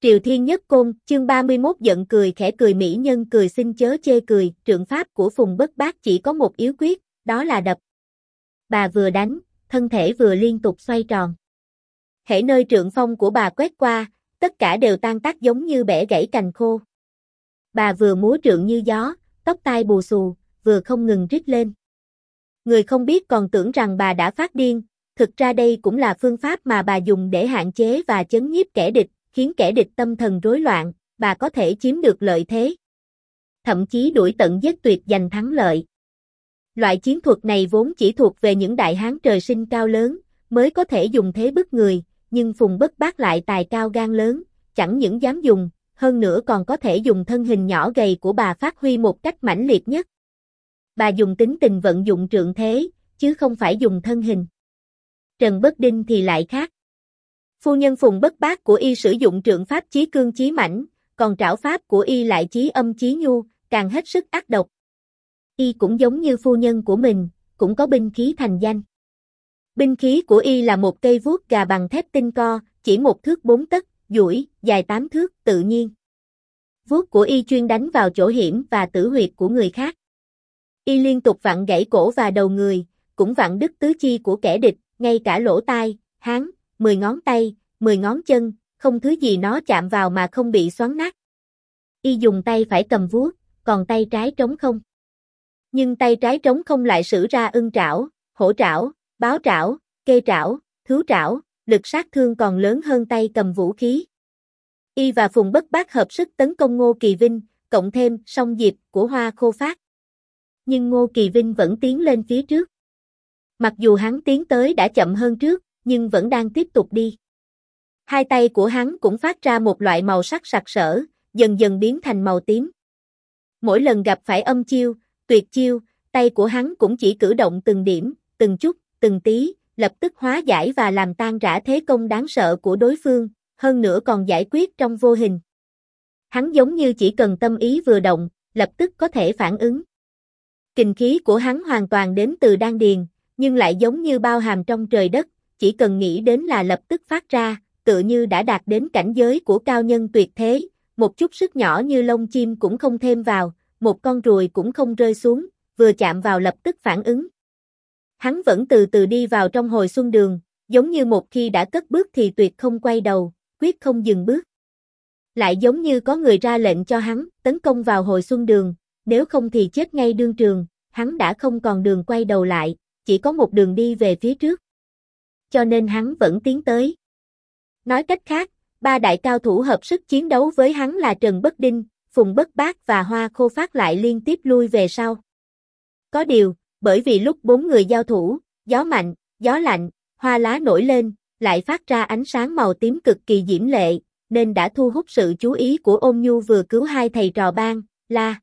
Triều Thiên Nhất Côn, chương 31 giận cười khẽ cười mỹ nhân cười xin chớ chê cười, trượng pháp của Phùng Bất Bát chỉ có một yếu quyết, đó là đập. Bà vừa đánh, thân thể vừa liên tục xoay tròn. Hễ nơi trượng phong của bà quét qua, tất cả đều tan tác giống như bẻ gãy cành khô. Bà vừa múa trượng như gió, tóc tai bù xù, vừa không ngừng rít lên. Người không biết còn tưởng rằng bà đã phát điên, thực ra đây cũng là phương pháp mà bà dùng để hạn chế và chấn nhiếp kẻ địch, khiến kẻ địch tâm thần rối loạn, bà có thể chiếm được lợi thế. Thậm chí đuổi tận giết tuyệt giành thắng lợi. Loại chiến thuật này vốn chỉ thuộc về những đại hán trời sinh cao lớn, mới có thể dùng thế bức người, nhưng Phùng Bất Bát lại tài cao gan lớn, chẳng những dám dùng, hơn nữa còn có thể dùng thân hình nhỏ gầy của bà phát huy một cách mãnh liệt nhất. Bà dùng tính tình vận dụng trượng thế, chứ không phải dùng thân hình. Trần Bất Đinh thì lại khác. Phu nhân Phùng Bất Bát của y sử dụng trượng pháp chí cương chí mãnh, còn trảo pháp của y lại chí âm chí nhu, càng hết sức ác độc. Y cũng giống như phu nhân của mình, cũng có binh khí thành danh. Binh khí của y là một cây vuốt gà bằng thép tinh co, chỉ 1 thước 4 tấc, duỗi, dài 8 thước, tự nhiên. Vuốt của y chuyên đánh vào chỗ hiểm và tử huyệt của người khác. Y liên tục vặn gãy cổ và đầu người, cũng vặn đứt tứ chi của kẻ địch, ngay cả lỗ tai, háng, 10 ngón tay, 10 ngón chân, không thứ gì nó chạm vào mà không bị xoắn nát. Y dùng tay phải cầm vuốt, còn tay trái trống không. Nhưng tay trái trống không lại sử ra ưng trảo, hổ trảo, báo trảo, kê trảo, thứu trảo, lực sát thương còn lớn hơn tay cầm vũ khí. Y và Phùng Bất Bát hợp sức tấn công Ngô Kỳ Vinh, cộng thêm song diệp của Hoa Khô Phát. Nhưng Ngô Kỳ Vinh vẫn tiến lên phía trước. Mặc dù hắn tiến tới đã chậm hơn trước, nhưng vẫn đang tiếp tục đi. Hai tay của hắn cũng phát ra một loại màu sắc sặc sỡ, dần dần biến thành màu tím. Mỗi lần gặp phải âm chiêu, tuyệt chiêu, tay của hắn cũng chỉ cử động từng điểm, từng chút, từng tí, lập tức hóa giải và làm tan rã thế công đáng sợ của đối phương, hơn nữa còn giải quyết trong vô hình. Hắn giống như chỉ cần tâm ý vừa động, lập tức có thể phản ứng. Kình khí của hắn hoàn toàn đến từ đan điền, nhưng lại giống như bao hàm trong trời đất, chỉ cần nghĩ đến là lập tức phát ra, tựa như đã đạt đến cảnh giới của cao nhân tuyệt thế, một chút sức nhỏ như lông chim cũng không thêm vào, một con ruồi cũng không rơi xuống, vừa chạm vào lập tức phản ứng. Hắn vẫn từ từ đi vào trong hồi xuân đường, giống như một khi đã cất bước thì tuyệt không quay đầu, quyết không dừng bước. Lại giống như có người ra lệnh cho hắn tấn công vào hồi xuân đường, nếu không thì chết ngay đương trường, hắn đã không còn đường quay đầu lại, chỉ có một đường đi về phía trước. Cho nên hắn vẫn tiến tới. Nói cách khác, ba đại cao thủ hợp sức chiến đấu với hắn là Trần Bất Đinh, Phùng Bất Bát và Hoa Khô Phát lại liên tiếp lui về sau. Có điều, bởi vì lúc 4 người giao thủ, gió mạnh, gió lạnh, hoa lá nổi lên, lại phát ra ánh sáng màu tím cực kỳ diễm lệ, nên đã thu hút sự chú ý của Ôn Nhu vừa cứu hai thầy trò Ban, La.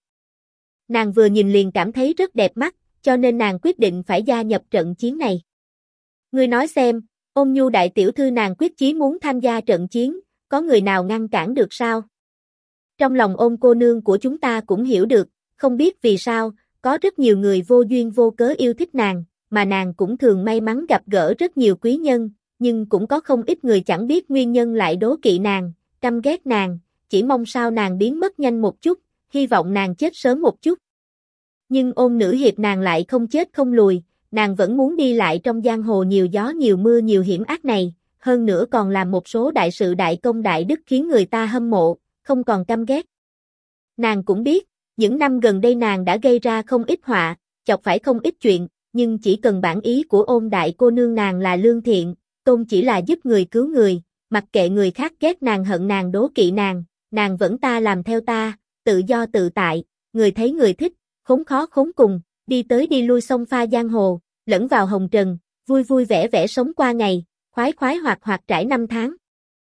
Nàng vừa nhìn liền cảm thấy rất đẹp mắt, cho nên nàng quyết định phải gia nhập trận chiến này. Ngươi nói xem, Ôn Nhu đại tiểu thư nàng quyết chí muốn tham gia trận chiến, có người nào ngăn cản được sao? Trong lòng Ôn cô nương của chúng ta cũng hiểu được, không biết vì sao, có rất nhiều người vô duyên vô cớ yêu thích nàng, mà nàng cũng thường may mắn gặp gỡ rất nhiều quý nhân, nhưng cũng có không ít người chẳng biết nguyên nhân lại đố kỵ nàng, căm ghét nàng, chỉ mong sao nàng biến mất nhanh một chút, hy vọng nàng chết sớm một chút. Nhưng Ôn nữ hiệp nàng lại không chết không lùi, nàng vẫn muốn đi lại trong giang hồ nhiều gió nhiều mưa nhiều hiểm ác này, hơn nữa còn làm một số đại sự đại công đại đức khiến người ta hâm mộ, không còn căm ghét. Nàng cũng biết, những năm gần đây nàng đã gây ra không ít họa, chọc phải không ít chuyện, nhưng chỉ cần bản ý của Ôn đại cô nương nàng là lương thiện, tôn chỉ là giúp người cứu người, mặc kệ người khác ghét nàng hận nàng đố kỵ nàng vẫn ta làm theo ta, tự do tự tại, người thấy người thích, khốn khó khốn cùng, đi tới đi lui sông pha giang hồ, lẫn vào hồng trần, vui vui vẻ vẻ sống qua ngày, khoái khoái hoạt hoạt trải năm tháng.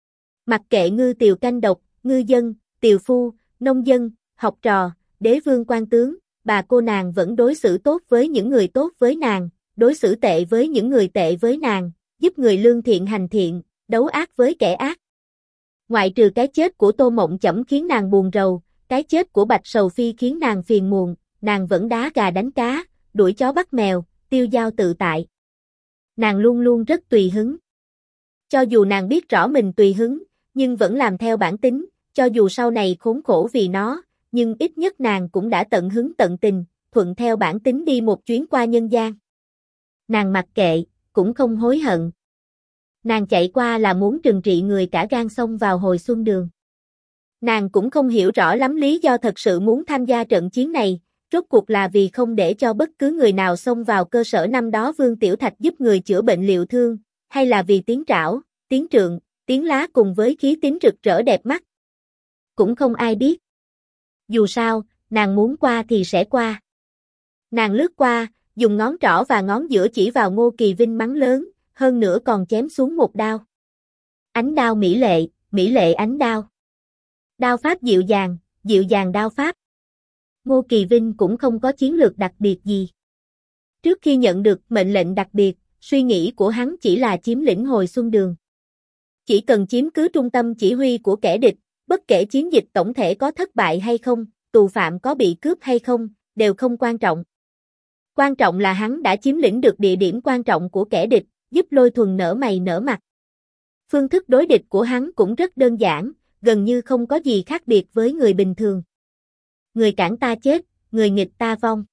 Mặc kệ ngư tiều canh độc, ngư dân, tiều phu, nông dân, học trò, đế vương quan tướng, bà cô nàng vẫn đối xử tốt với những người tốt với nàng, đối xử tệ với những người tệ với nàng, giúp người lương thiện hành thiện, đấu ác với kẻ ác. Ngoại trừ cái chết của Tô Mộng Chẩm khiến nàng buồn rầu, cái chết của Bạch Sầu Phi khiến nàng phiền muộn, nàng vẫn đá gà đánh cá, đuổi chó bắt mèo, tiêu dao tự tại. Nàng luôn luôn rất tùy hứng. Cho dù nàng biết rõ mình tùy hứng, nhưng vẫn làm theo bản tính, cho dù sau này khốn khổ vì nó, nhưng ít nhất nàng cũng đã tận hứng tận tình, thuận theo bản tính đi một chuyến qua nhân gian. Nàng mặc kệ, cũng không hối hận. Nàng chạy qua là muốn trừng trị người cả gan xông vào Hồi Xuân Đường. Nàng cũng không hiểu rõ lắm lý do thật sự muốn tham gia trận chiến này, rốt cuộc là vì không để cho bất cứ người nào xông vào cơ sở năm đó Vương Tiểu Thạch giúp người chữa bệnh liệu thương, hay là vì tiếng trảo, tiếng trượng, tiếng lá cùng với khí tín rực rỡ đẹp mắt. Cũng không ai biết. Dù sao, nàng muốn qua thì sẽ qua. Nàng lướt qua, dùng ngón trỏ và ngón giữa chỉ vào Ngô Kỳ Vinh mắng lớn, hơn nữa còn chém xuống một đao. Ánh đao mỹ lệ ánh đao. Đao pháp dịu dàng đao pháp. Ngô Kỳ Vinh cũng không có chiến lược đặc biệt gì. Trước khi nhận được mệnh lệnh đặc biệt, suy nghĩ của hắn chỉ là chiếm lĩnh Hồi Xuân Đường. Chỉ cần chiếm cứ trung tâm chỉ huy của kẻ địch, bất kể chiến dịch tổng thể có thất bại hay không, tù phạm có bị cướp hay không, đều không quan trọng. Quan trọng là hắn đã chiếm lĩnh được địa điểm quan trọng của kẻ địch, giúp Lôi Thuần nở mày nở mặt. Phương thức đối địch của hắn cũng rất đơn giản, gần như không có gì khác biệt với người bình thường. Người cản ta chết, người nghịch ta vong.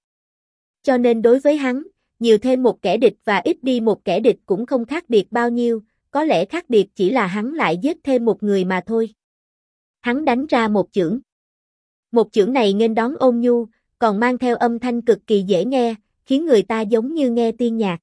Cho nên đối với hắn, nhiều thêm một kẻ địch và ít đi một kẻ địch cũng không khác biệt bao nhiêu, có lẽ khác biệt chỉ là hắn lại giết thêm một người mà thôi. Hắn đánh ra một chưởng. Một chưởng này nghênh đón ôn nhu, còn mang theo âm thanh cực kỳ dễ nghe, khiến người ta giống như nghe tiên nhạc.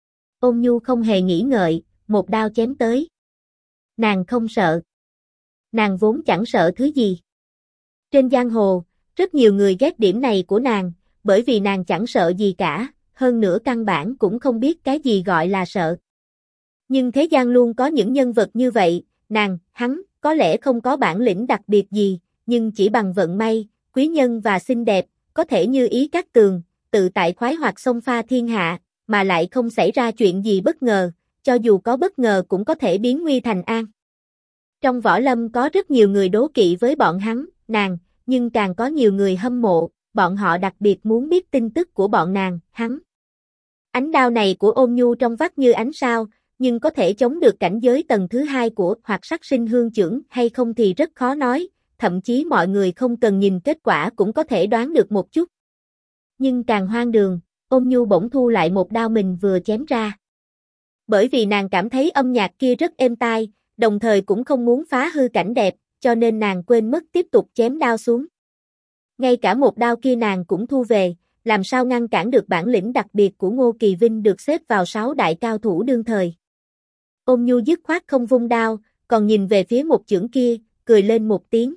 Ôn nhu không hề nghĩ ngợi, một đao chém tới. Nàng không sợ. Nàng vốn chẳng sợ thứ gì. Trên giang hồ, rất nhiều người ghét điểm này của nàng, bởi vì nàng chẳng sợ gì cả, hơn nữa căn bản cũng không biết cái gì gọi là sợ. Nhưng thế gian luôn có những nhân vật như vậy, hắn, có lẽ không có bản lĩnh đặc biệt gì, nhưng chỉ bằng vận may, quý nhân và xinh đẹp, có thể như ý Cát Tường, tự tại khoái hoạt xông pha thiên hạ, mà lại không xảy ra chuyện gì bất ngờ, cho dù có bất ngờ cũng có thể biến nguy thành an. Trong võ lâm có rất nhiều người đố kỵ với bọn nàng, nhưng càng có nhiều người hâm mộ, bọn họ đặc biệt muốn biết tin tức của bọn hắn. Ánh đao này của Ôn Nhu trong vắt như ánh sao, nhưng có thể chống được cảnh giới tầng thứ hai của hoặc sắc sinh hương chưởng hay không thì rất khó nói, thậm chí mọi người không cần nhìn kết quả cũng có thể đoán được một chút. Nhưng càng hoang đường, Ôn Nhu bỗng thu lại một đao mình vừa chém ra. Bởi vì nàng cảm thấy âm nhạc kia rất êm tai, đồng thời cũng không muốn phá hư cảnh đẹp, cho nên nàng quên mất tiếp tục chém đao xuống. Ngay cả một đao kia nàng cũng thu về, làm sao ngăn cản được bản lĩnh đặc biệt của Ngô Kỳ Vinh được xếp vào 6 đại cao thủ đương thời. Ôn Nhu dứt khoát không vung đao, còn nhìn về phía một chưởng kia, cười lên một tiếng.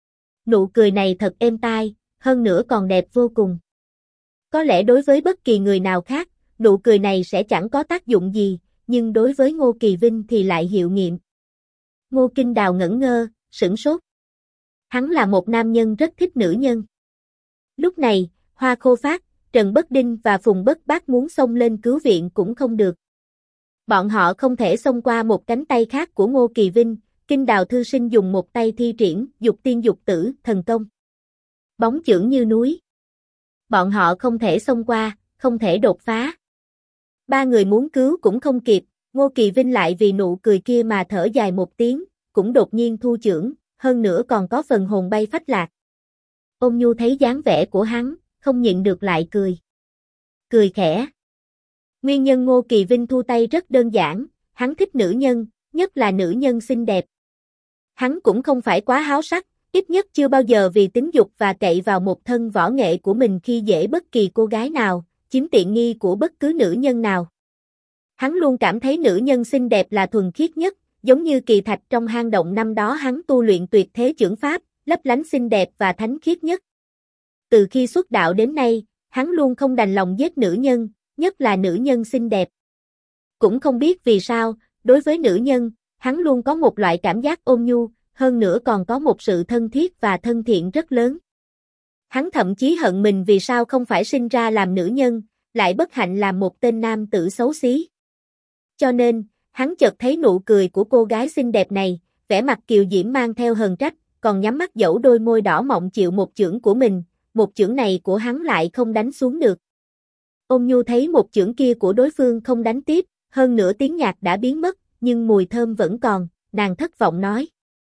Nụ cười này thật êm tai, hơn nữa còn đẹp vô cùng. Có lẽ đối với bất kỳ người nào khác, nụ cười này sẽ chẳng có tác dụng gì, nhưng đối với Ngô Kỳ Vinh thì lại hiệu nghiệm. Ngô Kinh Đào ngẩn ngơ, sửng sốt. Hắn là một nam nhân rất thích nữ nhân. Lúc này, Hoa Khô Phát, Trần Bất Đinh và Phùng Bất Bác muốn xông lên cứu viện cũng không được. Bọn họ không thể xông qua một cánh tay khác của Ngô Kỳ Vinh, Kinh Đào thư sinh dùng một tay thi triển dục tiên dục tử thần công. Bóng chưởng như núi. Bọn họ không thể xông qua, không thể đột phá. Ba người muốn cứu cũng không kịp, Ngô Kỳ Vinh lại vì nụ cười kia mà thở dài một tiếng, cũng đột nhiên thu chưởng, hơn nữa còn có phần hồn bay phách lạc. Ôn Nhu thấy dáng vẻ của hắn, không nhịn được lại cười. Cười khẽ. Nguyên nhân Ngô Kỳ Vinh thu tay rất đơn giản, hắn thích nữ nhân, nhất là nữ nhân xinh đẹp. Hắn cũng không phải quá háo sắc, ít nhất chưa bao giờ vì tính dục và cậy vào một thân võ nghệ của mình khi dễ bất kỳ cô gái nào, chiếm tiện nghi của bất cứ nữ nhân nào. Hắn luôn cảm thấy nữ nhân xinh đẹp là thuần khiết nhất, giống như kỳ thạch trong hang động năm đó hắn tu luyện tuyệt thế chưởng pháp, lấp lánh xinh đẹp và thánh khiết nhất. Từ khi xuất đạo đến nay, hắn luôn không đành lòng giết nữ nhân, nhất là nữ nhân xinh đẹp. Cũng không biết vì sao, đối với nữ nhân, hắn luôn có một loại cảm giác ôn nhu, hơn nữa còn có một sự thân thiết và thân thiện rất lớn. Hắn thậm chí hận mình vì sao không phải sinh ra làm nữ nhân, lại bất hạnh làm một tên nam tử xấu xí. Cho nên, hắn chợt thấy nụ cười của cô gái xinh đẹp này, vẻ mặt kiều diễm mang theo hờn trách, còn nhắm mắt dẫu đôi môi đỏ mọng chịu một chưởng của mình, một chưởng này của hắn lại không đánh xuống được. Ôn Nhu thấy một chưởng kia của đối phương không đánh tiếp, hơn nữa tiếng nhạc đã biến mất, nhưng mùi thơm vẫn còn, nàng thất vọng nói.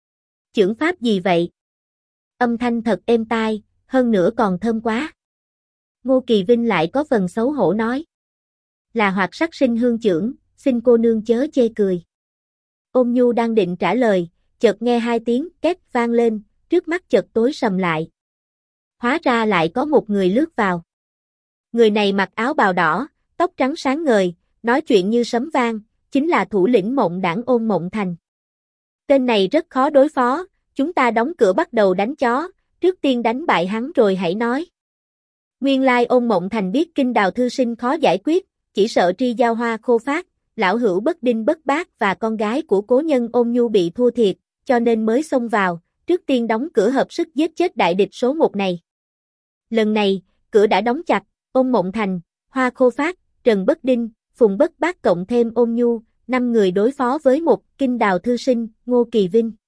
Chưởng pháp gì vậy? Âm thanh thật êm tai, hơn nữa còn thơm quá. Ngô Kỳ Vinh lại có phần xấu hổ nói. Là Hoạt Sắc Sinh Hương chưởng, xin cô nương chớ chê cười. Ôn Nhu đang định trả lời, chợt nghe hai tiếng két vang lên, trước mắt chợt tối sầm lại. Hóa ra lại có một người lướt vào. Người này mặc áo bào đỏ, tóc trắng sáng ngời, nói chuyện như sấm vang, chính là thủ lĩnh Mộng Đảng Ôn Mộng Thành. Tên này rất khó đối phó, chúng ta đóng cửa bắt đầu đánh chó, trước tiên đánh bại hắn rồi hãy nói. Nguyên lai Ôn Mộng Thành biết Kinh Đào thư sinh khó giải quyết, chỉ sợ Tri Giao Hoa khô phát, lão hữu Bất Đinh Bất Bác và con gái của cố nhân Ôn Nhu bị thua thiệt, cho nên mới xông vào, trước tiên đóng cửa hợp sức giết chết đại địch số 1 này. Lần này, cửa đã đóng chặt, Ôn Mộng Thành, Hoa Khô Phát, Trần Bất Đinh, Phùng Bất Bác cộng thêm Ôn Nhu, 5 người đối phó với một Kinh Đào thư sinh, Ngô Kỳ Vinh.